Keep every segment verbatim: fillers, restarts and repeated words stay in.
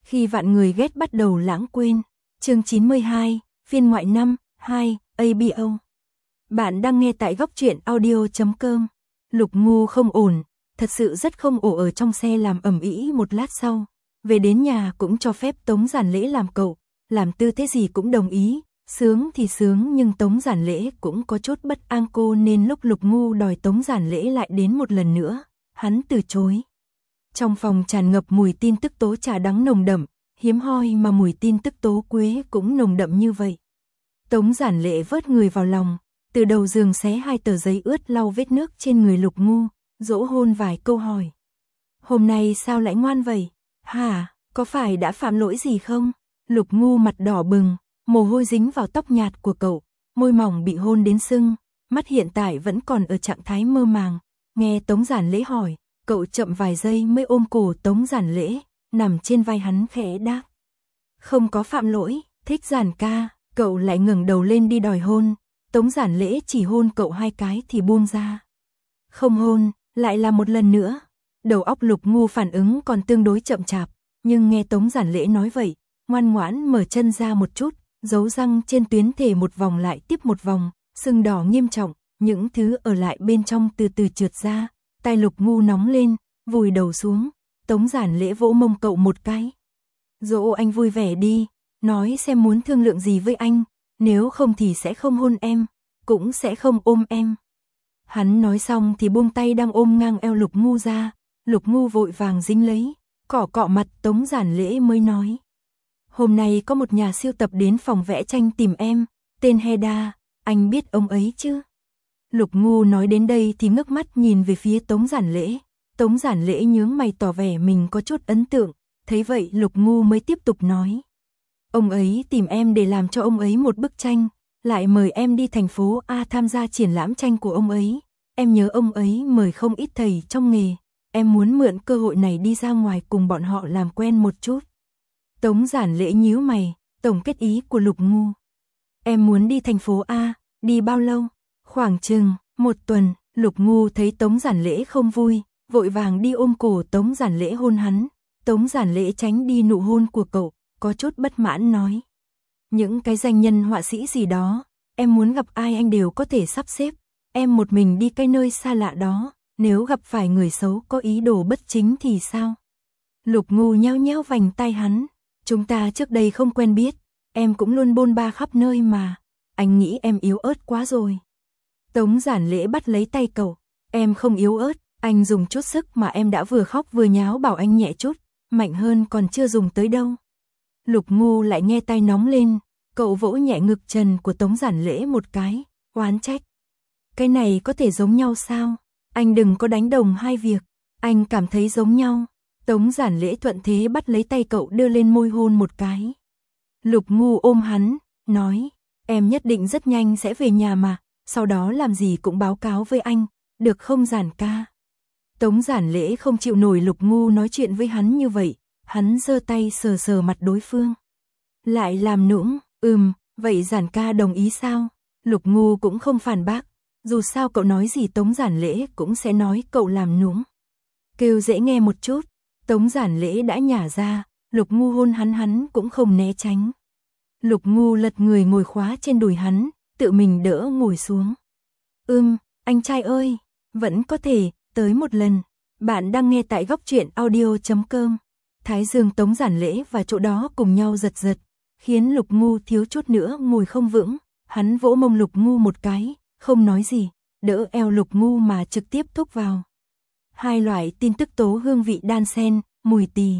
Khi vạn người ghét bắt đầu lãng quên. Chương chín mươi hai, phiên ngoại năm, hai, a bê o. Bạn đang nghe tại góc truyện audio chấm com. Lục Ngu không ổn, thật sự rất không ổn, ở trong xe làm ầm ĩ một lát sau. Về đến nhà cũng cho phép Tống Giản Lễ làm cậu, làm tư thế gì cũng đồng ý. Sướng thì sướng, nhưng Tống Giản Lễ cũng có chút bất an cô, nên lúc Lục Ngu đòi Tống Giản Lễ lại đến một lần nữa, hắn từ chối. Trong phòng tràn ngập mùi tin tức tố trà đắng nồng đậm, hiếm hoi mà mùi tin tức tố quế cũng nồng đậm như vậy. Tống Giản Lễ vớt người vào lòng, từ đầu giường xé hai tờ giấy ướt lau vết nước trên người Lục Ngu, dỗ hôn vài câu hỏi. Hôm nay sao lại ngoan vậy? Hả, có phải đã phạm lỗi gì không? Lục Ngu mặt đỏ bừng, mồ hôi dính vào tóc nhạt của cậu, môi mỏng bị hôn đến sưng, mắt hiện tại vẫn còn ở trạng thái mơ màng. Nghe Tống Giản Lễ hỏi, cậu chậm vài giây mới ôm cổ Tống Giản Lễ, nằm trên vai hắn khẽ đáp. Không có phạm lỗi, thích Giản ca. Cậu lại ngẩng đầu lên đi đòi hôn. Tống Giản Lễ chỉ hôn cậu hai cái thì buông ra. Không hôn, lại là một lần nữa. Đầu óc Lục Ngu phản ứng còn tương đối chậm chạp, nhưng nghe Tống Giản Lễ nói vậy, ngoan ngoãn mở chân ra một chút, dấu răng trên tuyến thể một vòng lại tiếp một vòng, sưng đỏ nghiêm trọng, những thứ ở lại bên trong từ từ trượt ra. Tai Lục Ngu nóng lên, vùi đầu xuống. Tống Giản Lễ vỗ mông cậu một cái. Dỗ anh vui vẻ đi, nói xem muốn thương lượng gì với anh, nếu không thì sẽ không hôn em, cũng sẽ không ôm em. Hắn nói xong thì buông tay đang ôm ngang eo Lục Ngu ra. Lục Ngu vội vàng dính lấy, cọ cọ mặt. Tống Giản Lễ mới nói. Hôm nay có một nhà siêu tập đến phòng vẽ tranh tìm em, tên Heda, anh biết ông ấy chứ? Lục Ngu nói đến đây thì ngước mắt nhìn về phía Tống Giản Lễ. Tống Giản Lễ nhướng mày tỏ vẻ mình có chút ấn tượng, thấy vậy Lục Ngu mới tiếp tục nói. Ông ấy tìm em để làm cho ông ấy một bức tranh, lại mời em đi thành phố A tham gia triển lãm tranh của ông ấy. Em nhớ ông ấy mời không ít thầy trong nghề, em muốn mượn cơ hội này đi ra ngoài cùng bọn họ làm quen một chút. Tống Giản Lễ nhíu mày, tổng kết ý của Lục Ngu. Em muốn đi thành phố A, đi bao lâu? Khoảng chừng một tuần. Lục Ngu thấy Tống Giản Lễ không vui, vội vàng đi ôm cổ Tống Giản Lễ hôn hắn. Tống Giản Lễ tránh đi nụ hôn của cậu, có chút bất mãn nói. Những cái danh nhân họa sĩ gì đó, em muốn gặp ai anh đều có thể sắp xếp. Em một mình đi cái nơi xa lạ đó, nếu gặp phải người xấu có ý đồ bất chính thì sao? Lục Ngu nheo nheo vành tay hắn. Chúng ta trước đây không quen biết, em cũng luôn bôn ba khắp nơi mà. Anh nghĩ em yếu ớt quá rồi. Tống Giản Lễ bắt lấy tay cậu. Em không yếu ớt, anh dùng chút sức mà em đã vừa khóc vừa nháo bảo anh nhẹ chút, mạnh hơn còn chưa dùng tới đâu. Lục Ngu lại nghe tay nóng lên, cậu vỗ nhẹ ngực trần của Tống Giản Lễ một cái, oán trách. Cái này có thể giống nhau sao? Anh đừng có đánh đồng hai việc, anh cảm thấy giống nhau. Tống Giản Lễ thuận thế bắt lấy tay cậu đưa lên môi hôn một cái. Lục Ngu ôm hắn, nói, em nhất định rất nhanh sẽ về nhà mà, sau đó làm gì cũng báo cáo với anh, được không Giản ca? Tống Giản Lễ không chịu nổi Lục Ngu nói chuyện với hắn như vậy, hắn giơ tay sờ sờ mặt đối phương. Lại làm nũng, ừm, vậy Giản ca đồng ý sao? Lục Ngu cũng không phản bác, dù sao cậu nói gì Tống Giản Lễ cũng sẽ nói cậu làm nũng. Kêu dễ nghe một chút. Tống Giản Lễ đã nhả ra, Lục Ngu hôn hắn hắn cũng không né tránh. Lục Ngu lật người ngồi khóa trên đùi hắn, tự mình đỡ ngồi xuống. Ưm, anh trai ơi, vẫn có thể, tới một lần. Bạn đang nghe tại góc truyện audio chấm com. Thái dương Tống Giản Lễ và chỗ đó cùng nhau giật giật, khiến Lục Ngu thiếu chút nữa ngồi không vững. Hắn vỗ mông Lục Ngu một cái, không nói gì, đỡ eo Lục Ngu mà trực tiếp thúc vào. Hai loại tin tức tố hương vị đan xen, mùi tỳ.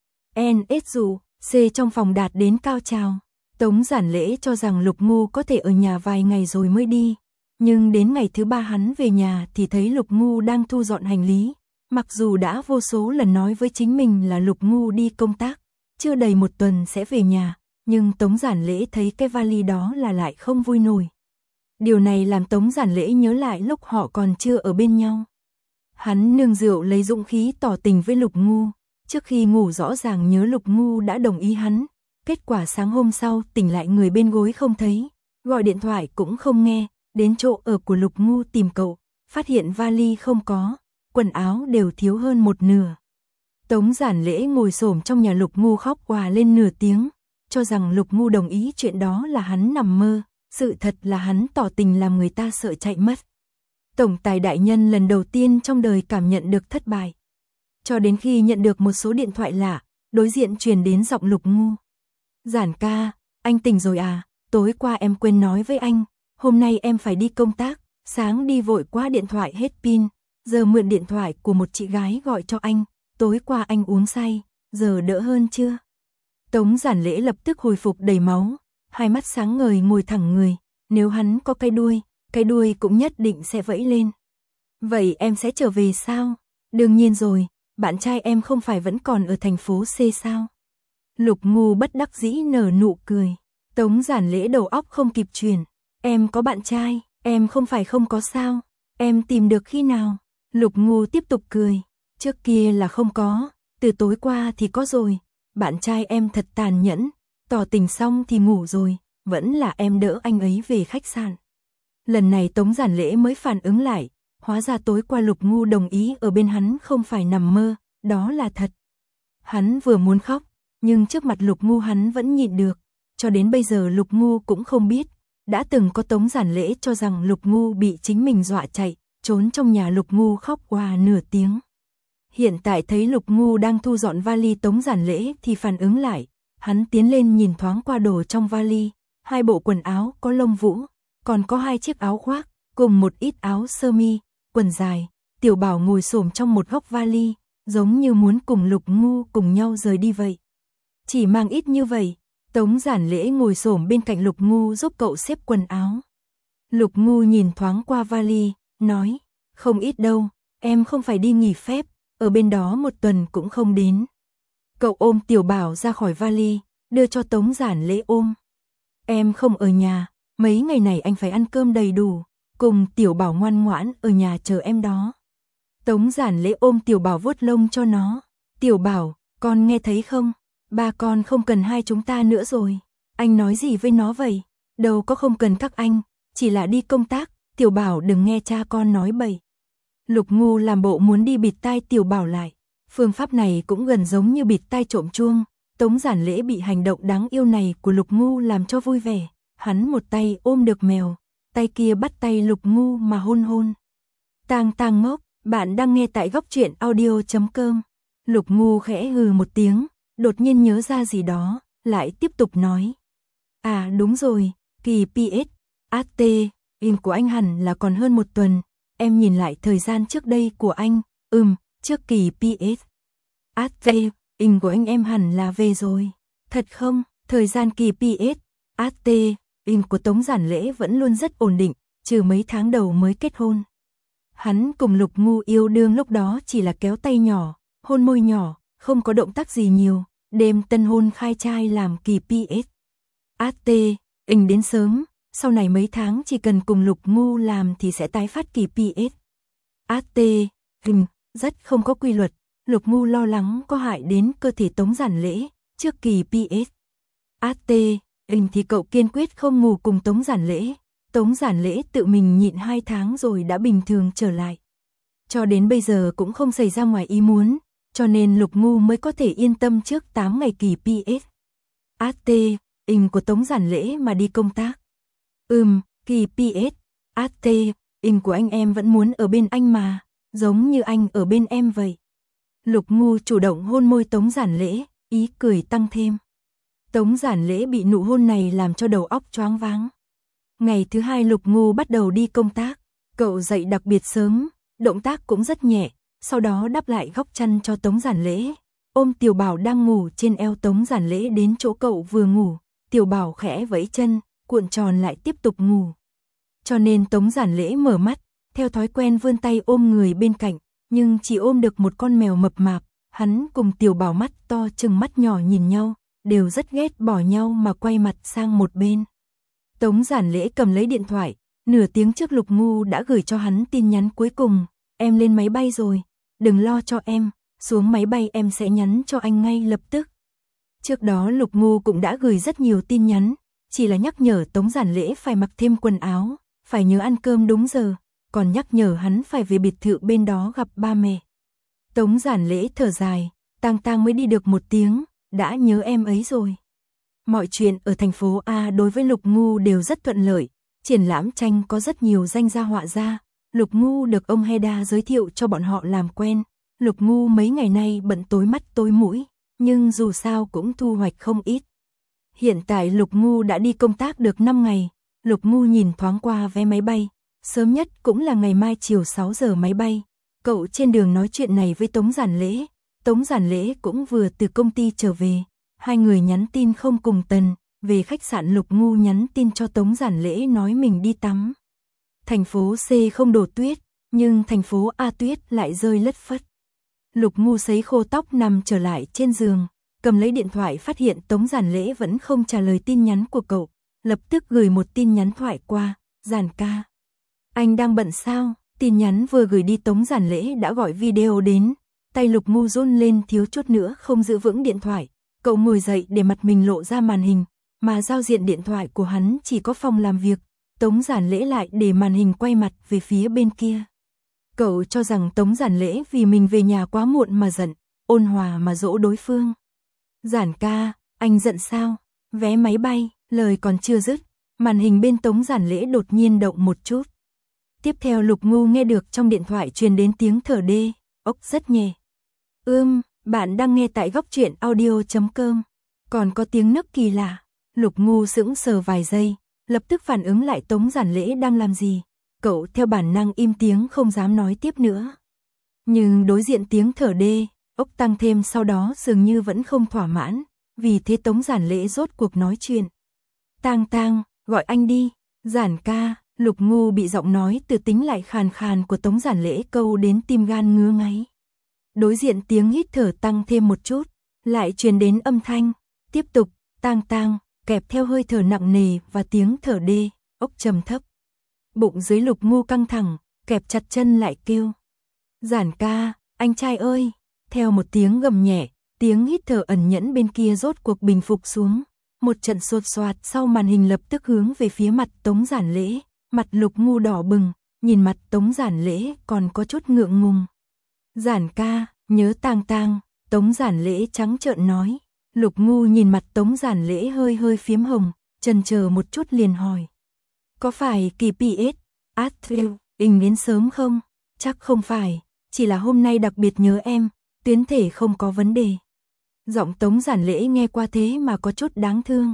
en ét dù, C trong phòng đạt đến cao trào. Tống Giản Lễ cho rằng Lục Ngu có thể ở nhà vài ngày rồi mới đi. Nhưng đến ngày thứ ba hắn về nhà thì thấy Lục Ngu đang thu dọn hành lý. Mặc dù đã vô số lần nói với chính mình là Lục Ngu đi công tác, chưa đầy một tuần sẽ về nhà, nhưng Tống Giản Lễ thấy cái vali đó là lại không vui nổi. Điều này làm Tống Giản Lễ nhớ lại lúc họ còn chưa ở bên nhau. Hắn nương rượu lấy dũng khí tỏ tình với Lục Ngu, trước khi ngủ rõ ràng nhớ Lục Ngu đã đồng ý hắn, kết quả sáng hôm sau tỉnh lại người bên gối không thấy, gọi điện thoại cũng không nghe, đến chỗ ở của Lục Ngu tìm cậu, phát hiện vali không có, quần áo đều thiếu hơn một nửa. Tống Giản Lễ ngồi xổm trong nhà Lục Ngu khóc òa lên nửa tiếng, cho rằng Lục Ngu đồng ý chuyện đó là hắn nằm mơ, sự thật là hắn tỏ tình làm người ta sợ chạy mất. Tổng tài đại nhân lần đầu tiên trong đời cảm nhận được thất bại. Cho đến khi nhận được một số điện thoại lạ, đối diện truyền đến giọng Lục Ngu. Giản ca, anh tỉnh rồi à, tối qua em quên nói với anh, hôm nay em phải đi công tác, sáng đi vội quá điện thoại hết pin, giờ mượn điện thoại của một chị gái gọi cho anh, tối qua anh uống say, giờ đỡ hơn chưa? Tống Giản Lễ lập tức hồi phục đầy máu, hai mắt sáng ngời ngồi thẳng người, nếu hắn có cái đuôi, cái đuôi cũng nhất định sẽ vẫy lên. Vậy em sẽ trở về sao? Đương nhiên rồi, bạn trai em không phải vẫn còn ở thành phố C sao? Lục Ngu bất đắc dĩ nở nụ cười. Tống Giản Lễ đầu óc không kịp chuyển. Em có bạn trai, em không phải không có sao? Em tìm được khi nào? Lục Ngu tiếp tục cười. Trước kia là không có, từ tối qua thì có rồi. Bạn trai em thật tàn nhẫn, tỏ tình xong thì ngủ rồi, vẫn là em đỡ anh ấy về khách sạn. Lần này Tống Giản Lễ mới phản ứng lại, hóa ra tối qua Lục Ngu đồng ý ở bên hắn không phải nằm mơ, đó là thật. Hắn vừa muốn khóc, nhưng trước mặt Lục Ngu hắn vẫn nhịn được, cho đến bây giờ Lục Ngu cũng không biết, đã từng có Tống Giản Lễ cho rằng Lục Ngu bị chính mình dọa chạy, trốn trong nhà Lục Ngu khóc òa nửa tiếng. Hiện tại thấy Lục Ngu đang thu dọn vali Tống Giản Lễ thì phản ứng lại, hắn tiến lên nhìn thoáng qua đồ trong vali, hai bộ quần áo có lông vũ, còn có hai chiếc áo khoác, cùng một ít áo sơ mi, quần dài. Tiểu Bảo ngồi xổm trong một góc vali, giống như muốn cùng Lục Ngu cùng nhau rời đi vậy. Chỉ mang ít như vậy, Tống Giản Lễ ngồi xổm bên cạnh Lục Ngu giúp cậu xếp quần áo. Lục Ngu nhìn thoáng qua vali, nói, không ít đâu, em không phải đi nghỉ phép, ở bên đó một tuần cũng không đến. Cậu ôm Tiểu Bảo ra khỏi vali, đưa cho Tống Giản Lễ ôm. Em không ở nhà, mấy ngày này anh phải ăn cơm đầy đủ, cùng Tiểu Bảo ngoan ngoãn ở nhà chờ em đó. Tống Giản Lễ ôm Tiểu Bảo vuốt lông cho nó. Tiểu Bảo, con nghe thấy không? Ba con không cần hai chúng ta nữa rồi. Anh nói gì với nó vậy? Đâu có không cần các anh, chỉ là đi công tác, Tiểu Bảo đừng nghe cha con nói bậy. Lục Ngu làm bộ muốn đi bịt tai Tiểu Bảo lại. Phương pháp này cũng gần giống như bịt tai trộm chuông. Tống Giản Lễ bị hành động đáng yêu này của Lục Ngu làm cho vui vẻ. Hắn một tay ôm được mèo, tay kia bắt tay Lục Ngu mà hôn hôn. Tang tang ngốc, bạn đang nghe tại góc truyện audio chấm com. Lục Ngu khẽ hừ một tiếng, đột nhiên nhớ ra gì đó, lại tiếp tục nói. À đúng rồi, kỳ pê ét, a tê, in của anh hẳn là còn hơn một tuần. Em nhìn lại thời gian trước đây của anh, ừm, trước kỳ pê ét, a tê, in của anh em hẳn là về rồi. Thật không, thời gian kỳ pê ét, a tê, in của Tống Giản Lễ vẫn luôn rất ổn định, trừ mấy tháng đầu mới kết hôn. Hắn cùng Lục Ngu yêu đương lúc đó chỉ là kéo tay nhỏ, hôn môi nhỏ, không có động tác gì nhiều, đêm tân hôn khai trai làm kỳ pê ét. a tê, in đến sớm, sau này mấy tháng chỉ cần cùng Lục Ngu làm thì sẽ tái phát kỳ pê ét. a tê, in, rất không có quy luật, Lục Ngu lo lắng có hại đến cơ thể Tống Giản Lễ, trước kỳ pê ét. a tê, in thì cậu kiên quyết không ngủ cùng Tống Giản Lễ. Tống Giản Lễ tự mình nhịn hai tháng rồi đã bình thường trở lại. Cho đến bây giờ cũng không xảy ra ngoài ý muốn, cho nên Lục Ngu mới có thể yên tâm trước tám ngày kỳ pê ét. a tê, in của Tống Giản Lễ mà đi công tác. Ừm, kỳ pê ét, a tê, in của anh em vẫn muốn ở bên anh mà, giống như anh ở bên em vậy. Lục Ngu chủ động hôn môi Tống Giản Lễ, ý cười tăng thêm. Tống Giản Lễ bị nụ hôn này làm cho đầu óc choáng váng. Ngày thứ hai Lục Ngu bắt đầu đi công tác, cậu dậy đặc biệt sớm, động tác cũng rất nhẹ, sau đó đắp lại góc chăn cho Tống Giản Lễ, ôm Tiểu Bảo đang ngủ trên eo Tống Giản Lễ đến chỗ cậu vừa ngủ, Tiểu Bảo khẽ vẫy chân, cuộn tròn lại tiếp tục ngủ. Cho nên Tống Giản Lễ mở mắt, theo thói quen vươn tay ôm người bên cạnh, nhưng chỉ ôm được một con mèo mập mạp, hắn cùng Tiểu Bảo mắt to chừng mắt nhỏ nhìn nhau, đều rất ghét bỏ nhau mà quay mặt sang một bên. Tống Giản Lễ cầm lấy điện thoại, nửa tiếng trước Lục Ngu đã gửi cho hắn tin nhắn cuối cùng, em lên máy bay rồi, đừng lo cho em, xuống máy bay em sẽ nhắn cho anh ngay lập tức. Trước đó Lục Ngu cũng đã gửi rất nhiều tin nhắn, chỉ là nhắc nhở Tống Giản Lễ phải mặc thêm quần áo, phải nhớ ăn cơm đúng giờ, còn nhắc nhở hắn phải về biệt thự bên đó gặp ba mẹ. Tống Giản Lễ thở dài, Tang Tang mới đi được một tiếng, đã nhớ em ấy rồi. Mọi chuyện ở thành phố A đối với Lục Ngu đều rất thuận lợi, triển lãm tranh có rất nhiều danh gia họa gia, Lục Ngu được ông Heda giới thiệu cho bọn họ làm quen. Lục Ngu mấy ngày nay bận tối mắt tối mũi, nhưng dù sao cũng thu hoạch không ít. Hiện tại Lục Ngu đã đi công tác được năm ngày, Lục Ngu nhìn thoáng qua vé máy bay, sớm nhất cũng là ngày mai chiều sáu giờ máy bay. Cậu trên đường nói chuyện này với Tống Giản Lễ, Tống Giản Lễ cũng vừa từ công ty trở về, hai người nhắn tin không cùng tần, về khách sạn Lục Ngu nhắn tin cho Tống Giản Lễ nói mình đi tắm. Thành phố C không đổ tuyết, nhưng thành phố A tuyết lại rơi lất phất. Lục Ngu sấy khô tóc nằm trở lại trên giường, cầm lấy điện thoại phát hiện Tống Giản Lễ vẫn không trả lời tin nhắn của cậu, lập tức gửi một tin nhắn thoại qua, Giản ca. Anh đang bận sao? Tin nhắn vừa gửi đi Tống Giản Lễ đã gọi video đến, tay Lục Ngu run lên thiếu chút nữa không giữ vững điện thoại, cậu ngồi dậy để mặt mình lộ ra màn hình, mà giao diện điện thoại của hắn chỉ có phòng làm việc, Tống Giản Lễ lại để màn hình quay mặt về phía bên kia. Cậu cho rằng Tống Giản Lễ vì mình về nhà quá muộn mà giận, ôn hòa mà dỗ đối phương. Giản ca, anh giận sao? Vé máy bay, lời còn chưa dứt, màn hình bên Tống Giản Lễ đột nhiên động một chút. Tiếp theo Lục Ngu nghe được trong điện thoại truyền đến tiếng thở đê, ốc rất nhẹ. Ưm, bạn đang nghe tại góc truyện audio chấm com. Còn có tiếng nấc kỳ lạ. Lục Ngu sững sờ vài giây, lập tức phản ứng lại Tống Giản Lễ đang làm gì. Cậu theo bản năng im tiếng không dám nói tiếp nữa. Nhưng đối diện tiếng thở đê, ốc tăng thêm sau đó dường như vẫn không thỏa mãn, vì thế Tống Giản Lễ rốt cuộc nói chuyện. Tang Tang, gọi anh đi. Giản ca. Lục Ngu bị giọng nói từ tính lại khàn khàn của Tống Giản Lễ câu đến tim gan ngứa ngáy. Đối diện tiếng hít thở tăng thêm một chút, lại truyền đến âm thanh, tiếp tục, Tang Tang, kẹp theo hơi thở nặng nề và tiếng thở đê, ốc trầm thấp. Bụng dưới Lục Ngu căng thẳng, kẹp chặt chân lại kêu. Giản ca, anh trai ơi, theo một tiếng gầm nhẹ, tiếng hít thở ẩn nhẫn bên kia rốt cuộc bình phục xuống. Một trận sột soạt sau màn hình lập tức hướng về phía mặt Tống Giản Lễ. Mặt Lục Ngu đỏ bừng, nhìn mặt Tống Giản Lễ còn có chút ngượng ngùng. Giản ca, nhớ Tang Tang, Tống Giản Lễ trắng trợn nói. Lục Ngu nhìn mặt Tống Giản Lễ hơi hơi phiếm hồng, chần chờ một chút liền hỏi. Có phải kỳ pê ét, Atrill, in đến sớm không? Chắc không phải, chỉ là hôm nay đặc biệt nhớ em, tuyến thể không có vấn đề. Giọng Tống Giản Lễ nghe qua thế mà có chút đáng thương.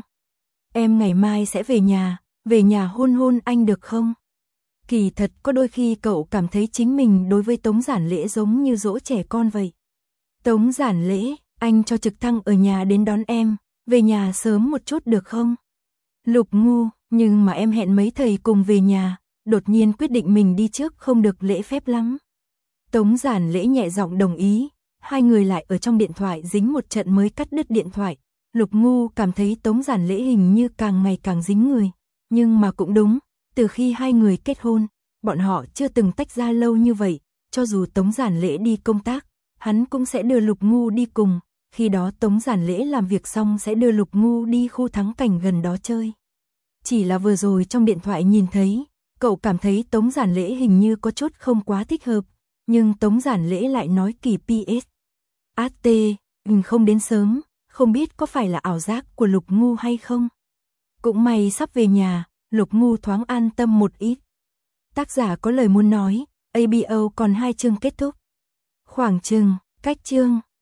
Em ngày mai sẽ về nhà. Về nhà hôn hôn anh được không? Kỳ thật có đôi khi cậu cảm thấy chính mình đối với Tống Giản Lễ giống như dỗ trẻ con vậy. Tống Giản Lễ, anh cho trực thăng ở nhà đến đón em, về nhà sớm một chút được không? Lục Ngu, nhưng mà em hẹn mấy thầy cùng về nhà, đột nhiên quyết định mình đi trước không được lễ phép lắm. Tống Giản Lễ nhẹ giọng đồng ý, hai người lại ở trong điện thoại dính một trận mới cắt đứt điện thoại. Lục Ngu cảm thấy Tống Giản Lễ hình như càng ngày càng dính người. Nhưng mà cũng đúng, từ khi hai người kết hôn, bọn họ chưa từng tách ra lâu như vậy, cho dù Tống Giản Lễ đi công tác, hắn cũng sẽ đưa Lục Ngu đi cùng, khi đó Tống Giản Lễ làm việc xong sẽ đưa Lục Ngu đi khu thắng cảnh gần đó chơi. Chỉ là vừa rồi trong điện thoại nhìn thấy, cậu cảm thấy Tống Giản Lễ hình như có chút không quá thích hợp, nhưng Tống Giản Lễ lại nói kỳ pê ét. a tê, không đến sớm, không biết có phải là ảo giác của Lục Ngu hay không? Cũng may sắp về nhà, Lục Ngu thoáng an tâm một ít. Tác giả có lời muốn nói, a bê o còn hai chương kết thúc. Khoảng chừng, cách chương